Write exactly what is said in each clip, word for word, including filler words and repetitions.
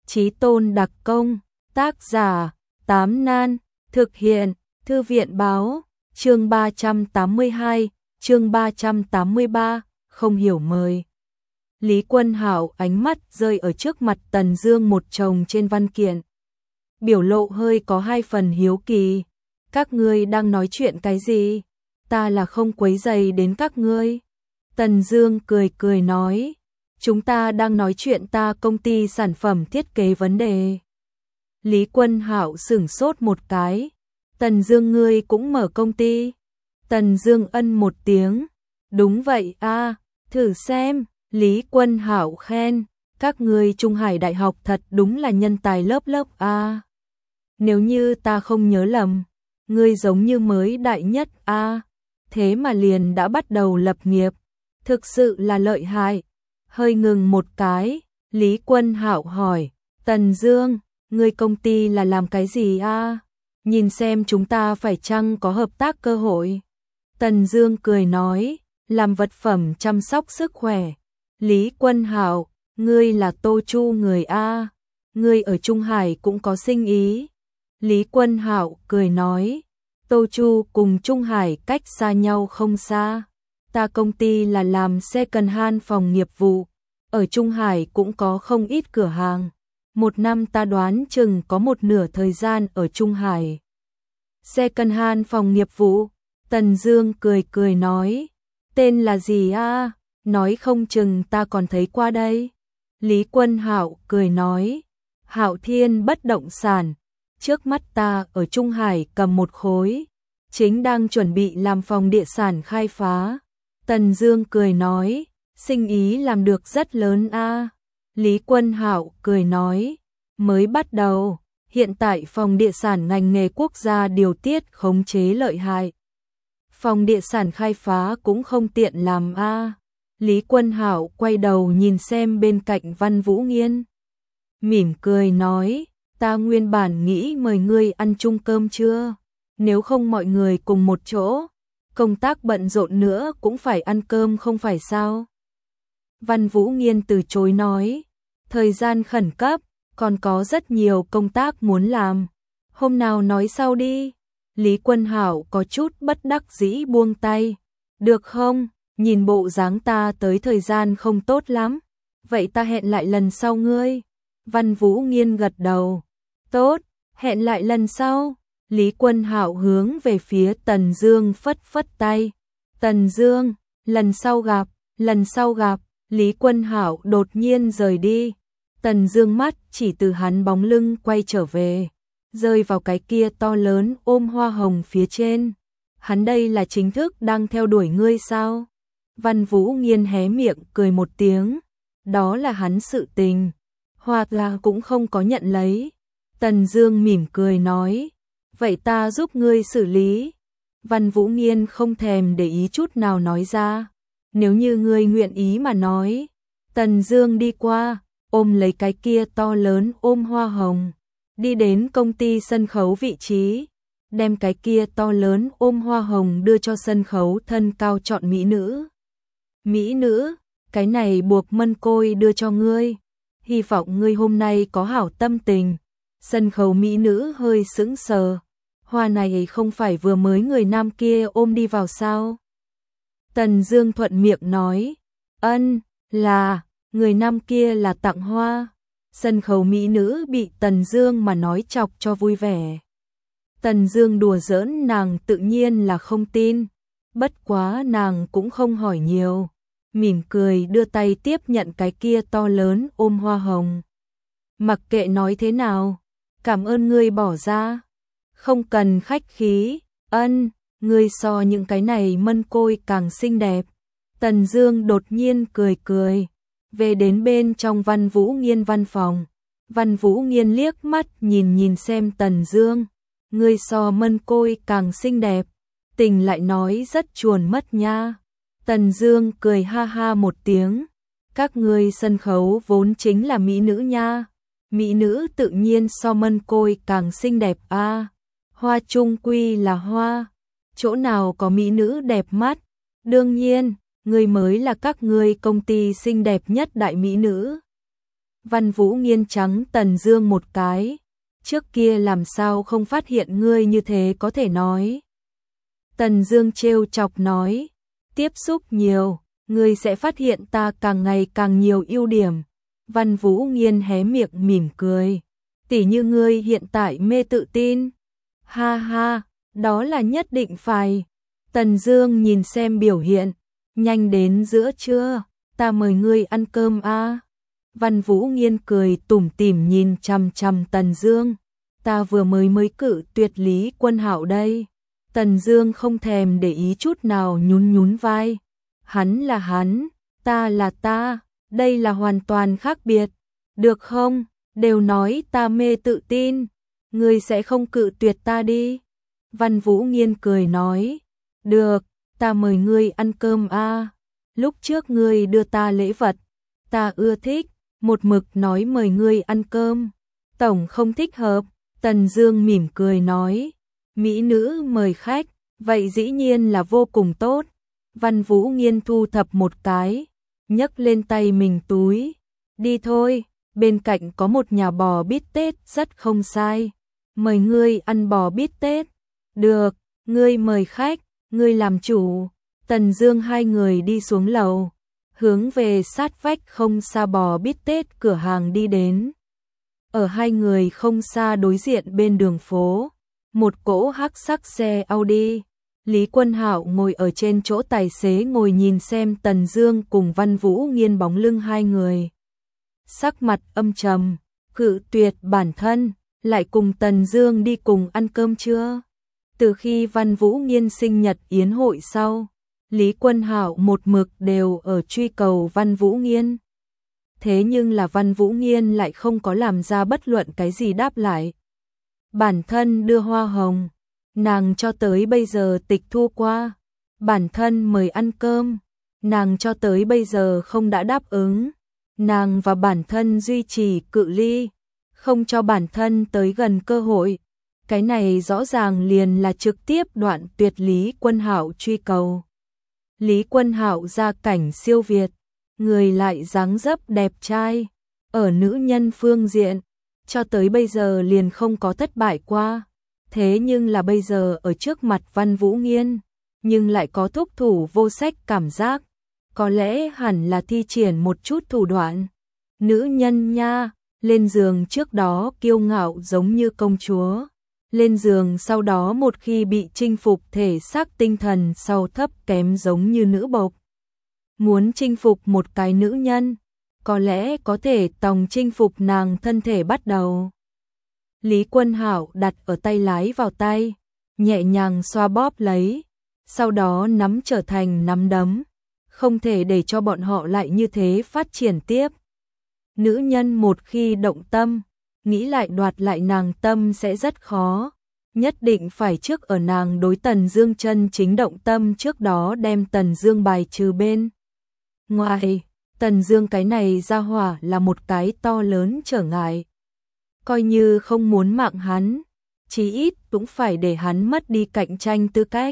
Chí Tôn đặc công, tác giả, Tám Nan, thực hiện, Thư viện báo, chương ba trăm tám mươi hai, chương ba trăm tám mươi ba, không hiểu mời. Lý Quân Hạo ánh mắt rơi ở trước mặt Tần Dương một chồng trên văn kiện. Biểu lộ hơi có hai phần hiếu kỳ. Các ngươi đang nói chuyện cái gì? Ta là không quấy rầy đến các ngươi. Tần Dương cười cười nói, chúng ta đang nói chuyện ta công ty sản phẩm thiết kế vấn đề. Lý Quân Hạo sửng sốt một cái. Tần Dương ngươi cũng mở công ty? Tần Dương ân một tiếng. Đúng vậy a, thử xem. Lý Quân Hạo khen, các ngươi Trung Hải Đại học thật đúng là nhân tài lớp lớp a. Nếu như ta không nhớ lầm, ngươi giống như mới đại nhất a, thế mà liền đã bắt đầu lập nghiệp, thực sự là lợi hại. Hơi ngừng một cái, Lý Quân Hạo hỏi, Tần Dương, ngươi công ty là làm cái gì a? Nhìn xem chúng ta phải chăng có hợp tác cơ hội. Tần Dương cười nói, làm vật phẩm chăm sóc sức khỏe. Lý Quân Hạo, ngươi là Tô Chu người a, ngươi ở Trung Hải cũng có sinh ý. Lý Quân Hạo cười nói, Tô Chu cùng Trung Hải cách xa nhau không xa. Ta công ty là làm second hand phòng nghiệp vụ, ở Trung Hải cũng có không ít cửa hàng. Một năm ta đoán chừng có một nửa thời gian ở Trung Hải. Second hand phòng nghiệp vụ, Tần Dương cười cười nói, tên là gì a? Nói không chừng ta còn thấy qua đây. Lý Quân Hạo cười nói, Hạo Thiên bất động sản, trước mắt ta ở Trung Hải cầm một khối, chính đang chuẩn bị làm phòng địa sản khai phá. Tần Dương cười nói, sinh ý làm được rất lớn a. Lý Quân Hạo cười nói, mới bắt đầu, hiện tại phòng địa sản ngành nghề quốc gia điều tiết khống chế lợi hại. Phòng địa sản khai phá cũng không tiện làm a. Lý Quân Hạo quay đầu nhìn xem bên cạnh Văn Vũ Nghiên, mỉm cười nói, ta nguyên bản nghĩ mời ngươi ăn chung cơm trưa, nếu không mọi người cùng một chỗ, công tác bận rộn nữa cũng phải ăn cơm không phải sao? Văn Vũ Nghiên từ chối nói, thời gian khẩn cấp, còn có rất nhiều công tác muốn làm, hôm nào nói sau đi. Lý Quân Hạo có chút bất đắc dĩ buông tay, được không? Nhìn bộ dáng ta tới thời gian không tốt lắm, vậy ta hẹn lại lần sau ngươi. Văn Vũ Nghiên gật đầu, tốt, hẹn lại lần sau. Lý Quân Hạo hướng về phía Tần Dương phất phất tay, Tần Dương, lần sau gặp, lần sau gặp. Lý Quân Hạo đột nhiên rời đi, Tần Dương mắt chỉ từ hắn bóng lưng quay trở về, rơi vào cái kia to lớn ôm hoa hồng phía trên. Hắn đây là chính thức đang theo đuổi ngươi sao? Văn Vũ Nghiên hé miệng cười một tiếng, đó là hắn sự tình, hoặc là cũng không có nhận lấy. Tần Dương mỉm cười nói, vậy ta giúp ngươi xử lý. Văn Vũ Nghiên không thèm để ý chút nào nói ra, nếu như ngươi nguyện ý mà nói. Tần Dương đi qua, ôm lấy cái kia to lớn ôm hoa hồng, đi đến công ty sân khấu vị trí, đem cái kia to lớn ôm hoa hồng đưa cho sân khấu thân cao chọn mỹ nữ. Mỹ nữ, cái này buộc mân côi đưa cho ngươi, hy vọng ngươi hôm nay có hảo tâm tình. Sân khấu mỹ nữ hơi sững sờ, hoa này không phải vừa mới người nam kia ôm đi vào sao? Tần Dương thuận miệng nói, ân, là, người nam kia là tặng hoa. Sân khấu mỹ nữ bị Tần Dương mà nói chọc cho vui vẻ. Tần Dương đùa giỡn nàng tự nhiên là không tin, bất quá nàng cũng không hỏi nhiều, mỉm cười đưa tay tiếp nhận cái kia to lớn ôm hoa hồng. Mặc kệ nói thế nào, cảm ơn ngươi bỏ ra. Không cần khách khí, ân, ngươi so những cái này mân côi càng xinh đẹp. Tần Dương đột nhiên cười cười, về đến bên trong Văn Vũ Nghiên văn phòng. Văn Vũ Nghiên liếc mắt nhìn nhìn xem Tần Dương, ngươi so mân côi càng xinh đẹp, tình lại nói rất chuồn mất nha. Tần Dương cười ha ha một tiếng, các ngươi sân khấu vốn chính là mỹ nữ nha, mỹ nữ tự nhiên so mân côi càng xinh đẹp a. À. Hoa chung quy là hoa, chỗ nào có mỹ nữ đẹp mắt, đương nhiên, ngươi mới là các ngươi công ty xinh đẹp nhất đại mỹ nữ. Văn Vũ Nghiên trắng Tần Dương một cái. Trước kia làm sao không phát hiện ngươi như thế có thể nói. Tần Dương trêu chọc nói, tiếp xúc nhiều, ngươi sẽ phát hiện ta càng ngày càng nhiều ưu điểm. Văn Vũ Nghiên hé miệng mỉm cười, tỉ như ngươi hiện tại mê tự tin. Ha ha, đó là nhất định phải. Tần Dương nhìn xem biểu hiện, nhanh đến giữa trưa, ta mời ngươi ăn cơm a. À. Văn Vũ Nghiên cười tủm tỉm nhìn chằm chằm Tần Dương, ta vừa mới mới cự tuyệt Lý Quân Hạo đây. Tần Dương không thèm để ý chút nào nhún nhún vai, hắn là hắn, ta là ta, đây là hoàn toàn khác biệt, được không? Đều nói ta mê tự tin, ngươi sẽ không cự tuyệt ta đi. Văn Vũ Nghiên cười nói, được, ta mời ngươi ăn cơm a. À. Lúc trước ngươi đưa ta lễ vật, ta ưa thích, một mực nói mời ngươi ăn cơm. Tổng không thích hợp. Tần Dương mỉm cười nói, mỹ nữ mời khách, vậy dĩ nhiên là vô cùng tốt. Văn Vũ Nghiên thu thập một cái, nhấc lên tay mình túi, đi thôi, bên cạnh có một nhà bò bít tết rất không sai, mời ngươi ăn bò bít tết. Được, ngươi mời khách, ngươi làm chủ. Tần Dương hai người đi xuống lầu, hướng về sát vách không xa bò bít tết cửa hàng đi đến. Ở hai người không xa đối diện bên đường phố, một cỗ hắc sắc xe Audi. Lý Quân Hạo ngồi ở trên chỗ tài xế ngồi nhìn xem Tần Dương cùng Văn Vũ Nghiên bóng lưng hai người. Sắc mặt âm trầm, cự tuyệt bản thân, lại cùng Tần Dương đi cùng ăn cơm trưa. Từ khi Văn Vũ Nghiên sinh nhật yến hội sau, Lý Quân Hạo một mực đều ở truy cầu Văn Vũ Nghiên. Thế nhưng là Văn Vũ Nghiên lại không có làm ra bất luận cái gì đáp lại. Bản thân đưa hoa hồng, nàng cho tới bây giờ tịch thu qua. Bản thân mời ăn cơm, nàng cho tới bây giờ không đã đáp ứng. Nàng và bản thân duy trì cự ly, không cho bản thân tới gần cơ hội. Cái này rõ ràng liền là trực tiếp đoạn tuyệt Lý Quân Hạo truy cầu. Lý Quân Hạo gia cảnh siêu việt, người lại dáng dấp đẹp trai, ở nữ nhân phương diện, cho tới bây giờ liền không có thất bại qua. Thế nhưng là bây giờ ở trước mặt Văn Vũ Nghiên, nhưng lại có thúc thủ vô sách cảm giác, có lẽ hẳn là thi triển một chút thủ đoạn. Nữ nhân nha, lên giường trước đó kiêu ngạo giống như công chúa, lên giường sau đó một khi bị chinh phục thể xác tinh thần sau thấp kém giống như nữ bộc. Muốn chinh phục một cái nữ nhân, có lẽ có thể tòng chinh phục nàng thân thể bắt đầu. Lý Quân Hạo đặt ở tay lái vào tay, nhẹ nhàng xoa bóp lấy, sau đó nắm trở thành nắm đấm, không thể để cho bọn họ lại như thế phát triển tiếp. Nữ nhân một khi động tâm, nghĩ lại đoạt lại nàng tâm sẽ rất khó, nhất định phải trước ở nàng đối Tần Dương chân chính động tâm trước đó đem Tần Dương bài trừ bên ngoài. Tần Dương cái này ra hỏa là một cái to lớn trở ngại. Coi như không muốn mạng hắn, chí ít cũng phải để hắn mất đi cạnh tranh tư cách.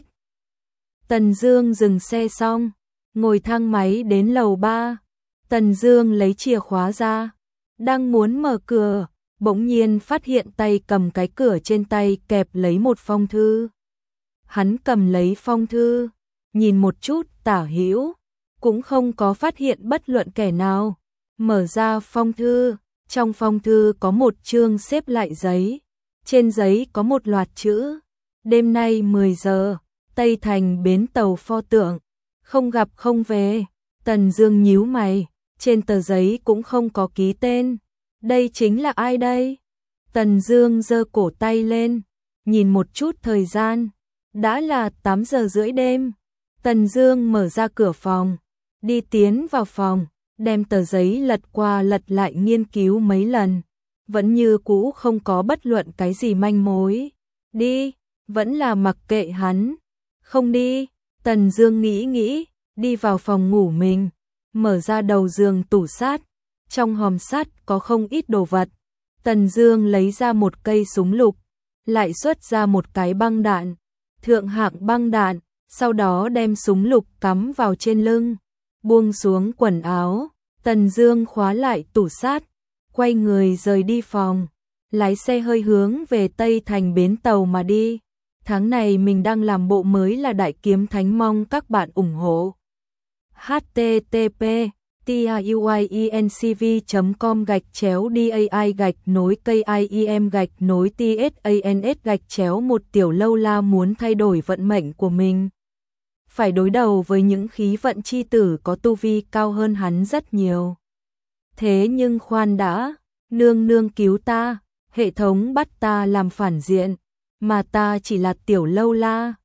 Tần Dương dừng xe xong, ngồi thang máy đến lầu ba. Tần Dương lấy chìa khóa ra, đang muốn mở cửa, bỗng nhiên phát hiện tay cầm cái cửa trên tay kẹp lấy một phong thư. Hắn cầm lấy phong thư, nhìn một chút tả hữu, cũng không có phát hiện bất luận kẻ nào. Mở ra phong thư, trong phong thư có một chương xếp lại giấy, trên giấy có một loạt chữ: đêm nay mười giờ, Tây Thành bến tàu Pho Tượng, không gặp không về. Tần Dương nhíu mày, trên tờ giấy cũng không có ký tên. Đây chính là ai đây? Tần Dương giơ cổ tay lên, nhìn một chút thời gian, đã là tám giờ rưỡi đêm. Tần Dương mở ra cửa phòng, đi tiến vào phòng, đem tờ giấy lật qua lật lại nghiên cứu mấy lần, vẫn như cũ không có bất luận cái gì manh mối. Đi, vẫn là mặc kệ hắn. Không đi. Tần Dương nghĩ nghĩ, đi vào phòng ngủ mình, mở ra đầu giường tủ sát, trong hòm sắt có không ít đồ vật. Tần Dương lấy ra một cây súng lục, lại xuất ra một cái băng đạn, thượng hạng băng đạn, sau đó đem súng lục cắm vào trên lưng, buông xuống quần áo. Tần Dương khóa lại tủ sát, quay người rời đi phòng, lái xe hơi hướng về Tây Thành bến tàu mà đi. Tháng này mình đang làm bộ mới là Đại Kiếm Thánh, mong các bạn ủng hộ. h t t p tiuyencv chấm com gạch chéo dai gạch nối kim gạch nối tsans gạch chéo một Tiểu Lâu La muốn thay đổi vận mệnh của mình. Phải đối đầu với những khí vận chi tử có tu vi cao hơn hắn rất nhiều. Thế nhưng khoan đã, nương nương cứu ta, hệ thống bắt ta làm phản diện, mà ta chỉ là Tiểu Lâu La.